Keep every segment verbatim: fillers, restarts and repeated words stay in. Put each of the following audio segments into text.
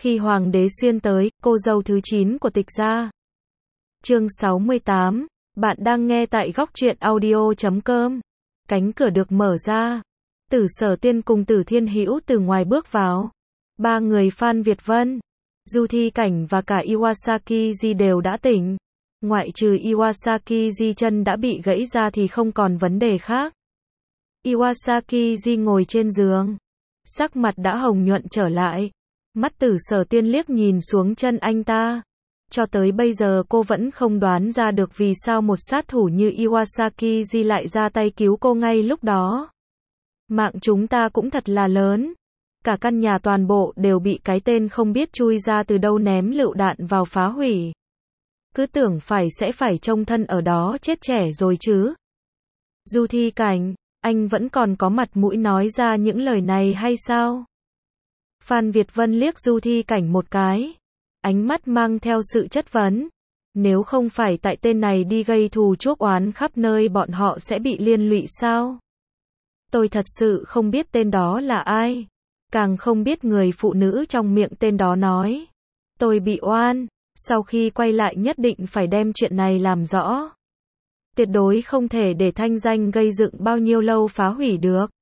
Khi hoàng đế xuyên tới, cô dâu thứ chín của Tịch gia. Chương sáu mươi tám, bạn đang nghe tại góc truyện audio chấm com. Cánh cửa được mở ra. Tử Sở Tiên cùng Tử Thiên Hữu từ ngoài bước vào. Ba người Phan Việt Vân, Du Thi Cảnh và cả Iwasaki Ji đều đã tỉnh. Ngoại trừ Iwasaki Ji chân đã bị gãy ra thì không còn vấn đề khác. Iwasaki Ji ngồi trên giường, sắc mặt đã hồng nhuận trở lại. Mắt Tử Sở Tiên liếc nhìn xuống chân anh ta. Cho tới bây giờ cô vẫn không đoán ra được vì sao một sát thủ như Iwasaki Ji lại ra tay cứu cô ngay lúc đó. Mạng chúng ta cũng thật là lớn. Cả căn nhà toàn bộ đều bị cái tên không biết chui ra từ đâu ném lựu đạn vào phá hủy. Cứ tưởng phải sẽ phải trông thân ở đó chết trẻ rồi chứ. Du Thi Cảnh, anh vẫn còn có mặt mũi nói ra những lời này hay sao? Phan Việt Vân liếc Du Thi Cảnh một cái. Ánh mắt mang theo sự chất vấn. Nếu không phải tại tên này đi gây thù chuốc oán khắp nơi bọn họ sẽ bị liên lụy sao? Tôi thật sự không biết tên đó là ai. Càng không biết người phụ nữ trong miệng tên đó nói. Tôi bị oan. Sau khi quay lại nhất định phải đem chuyện này làm rõ. Tuyệt đối không thể để thanh danh gây dựng bao nhiêu lâu phá hủy được.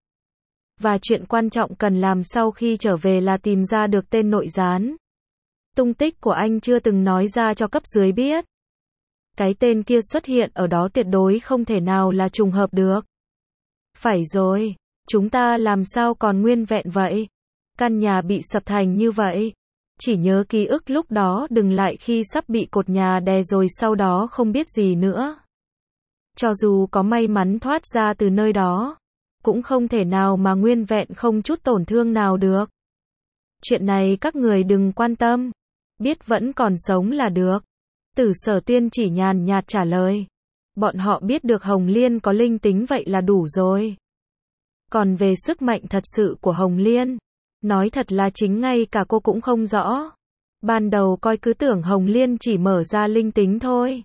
Và chuyện quan trọng cần làm sau khi trở về là tìm ra được tên nội gián. Tung tích của anh chưa từng nói ra cho cấp dưới biết. Cái tên kia xuất hiện ở đó tuyệt đối không thể nào là trùng hợp được. Phải rồi, chúng ta làm sao còn nguyên vẹn vậy? Căn nhà bị sập thành như vậy. Chỉ nhớ ký ức lúc đó đừng lại khi sắp bị cột nhà đè rồi sau đó không biết gì nữa. Cho dù có may mắn thoát ra từ nơi đó, cũng không thể nào mà nguyên vẹn không chút tổn thương nào được. Chuyện này các người đừng quan tâm. Biết vẫn còn sống là được. Tử Sở Tiên chỉ nhàn nhạt trả lời. Bọn họ biết được Hồng Liên có linh tính vậy là đủ rồi. Còn về sức mạnh thật sự của Hồng Liên, nói thật là chính ngay cả cô cũng không rõ. Ban đầu coi cứ tưởng Hồng Liên chỉ mở ra linh tính thôi.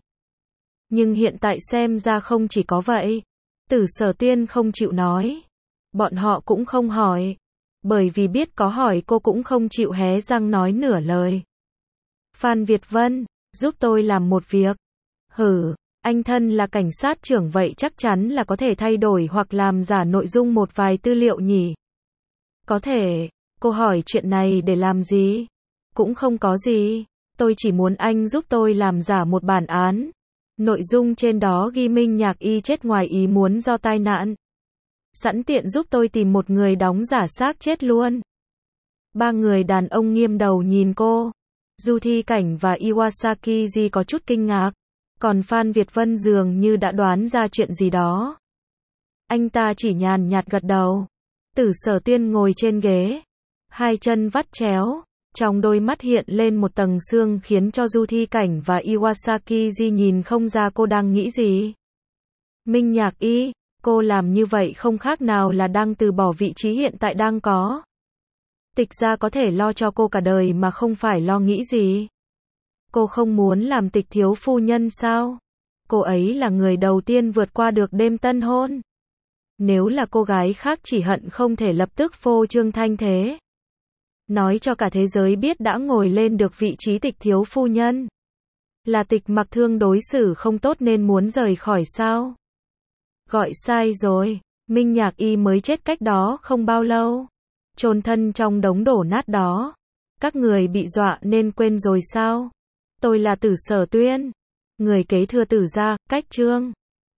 Nhưng hiện tại xem ra không chỉ có vậy. Tử Sở Tiên không chịu nói. Bọn họ cũng không hỏi. Bởi vì biết có hỏi cô cũng không chịu hé răng nói nửa lời. Phan Việt Vân, giúp tôi làm một việc. Hử, anh thân là cảnh sát trưởng vậy chắc chắn là có thể thay đổi hoặc làm giả nội dung một vài tư liệu nhỉ? Có thể, cô hỏi chuyện này để làm gì? Cũng không có gì, tôi chỉ muốn anh giúp tôi làm giả một bản án. Nội dung trên đó ghi Minh Nhạc Y chết ngoài ý muốn do tai nạn. Sẵn tiện giúp tôi tìm một người đóng giả xác chết luôn. Ba người đàn ông nghiêm đầu nhìn cô. Du Thi Cảnh và Iwasaki Ji có chút kinh ngạc. Còn Phan Việt Vân dường như đã đoán ra chuyện gì đó. Anh ta chỉ nhàn nhạt gật đầu. Tử Sở Tiên ngồi trên ghế. Hai chân vắt chéo. Trong đôi mắt hiện lên một tầng sương khiến cho Du Thi Cảnh và Iwasaki Ji nhìn không ra cô đang nghĩ gì. Minh Nhạc Y, cô làm như vậy không khác nào là đang từ bỏ vị trí hiện tại đang có. Tịch gia có thể lo cho cô cả đời mà không phải lo nghĩ gì. Cô không muốn làm Tịch thiếu phu nhân sao? Cô ấy là người đầu tiên vượt qua được đêm tân hôn. Nếu là cô gái khác chỉ hận không thể lập tức phô trương thanh thế. Nói cho cả thế giới biết đã ngồi lên được vị trí Tịch thiếu phu nhân. Là Tịch Mặc Thương đối xử không tốt nên muốn rời khỏi sao? Gọi sai rồi, Minh Nhạc Y mới chết cách đó không bao lâu. Chôn thân trong đống đổ nát đó. Các người bị dọa nên quên rồi sao? Tôi là Tử Sở Tuyên, người kế thừa Tử gia, cách Trương.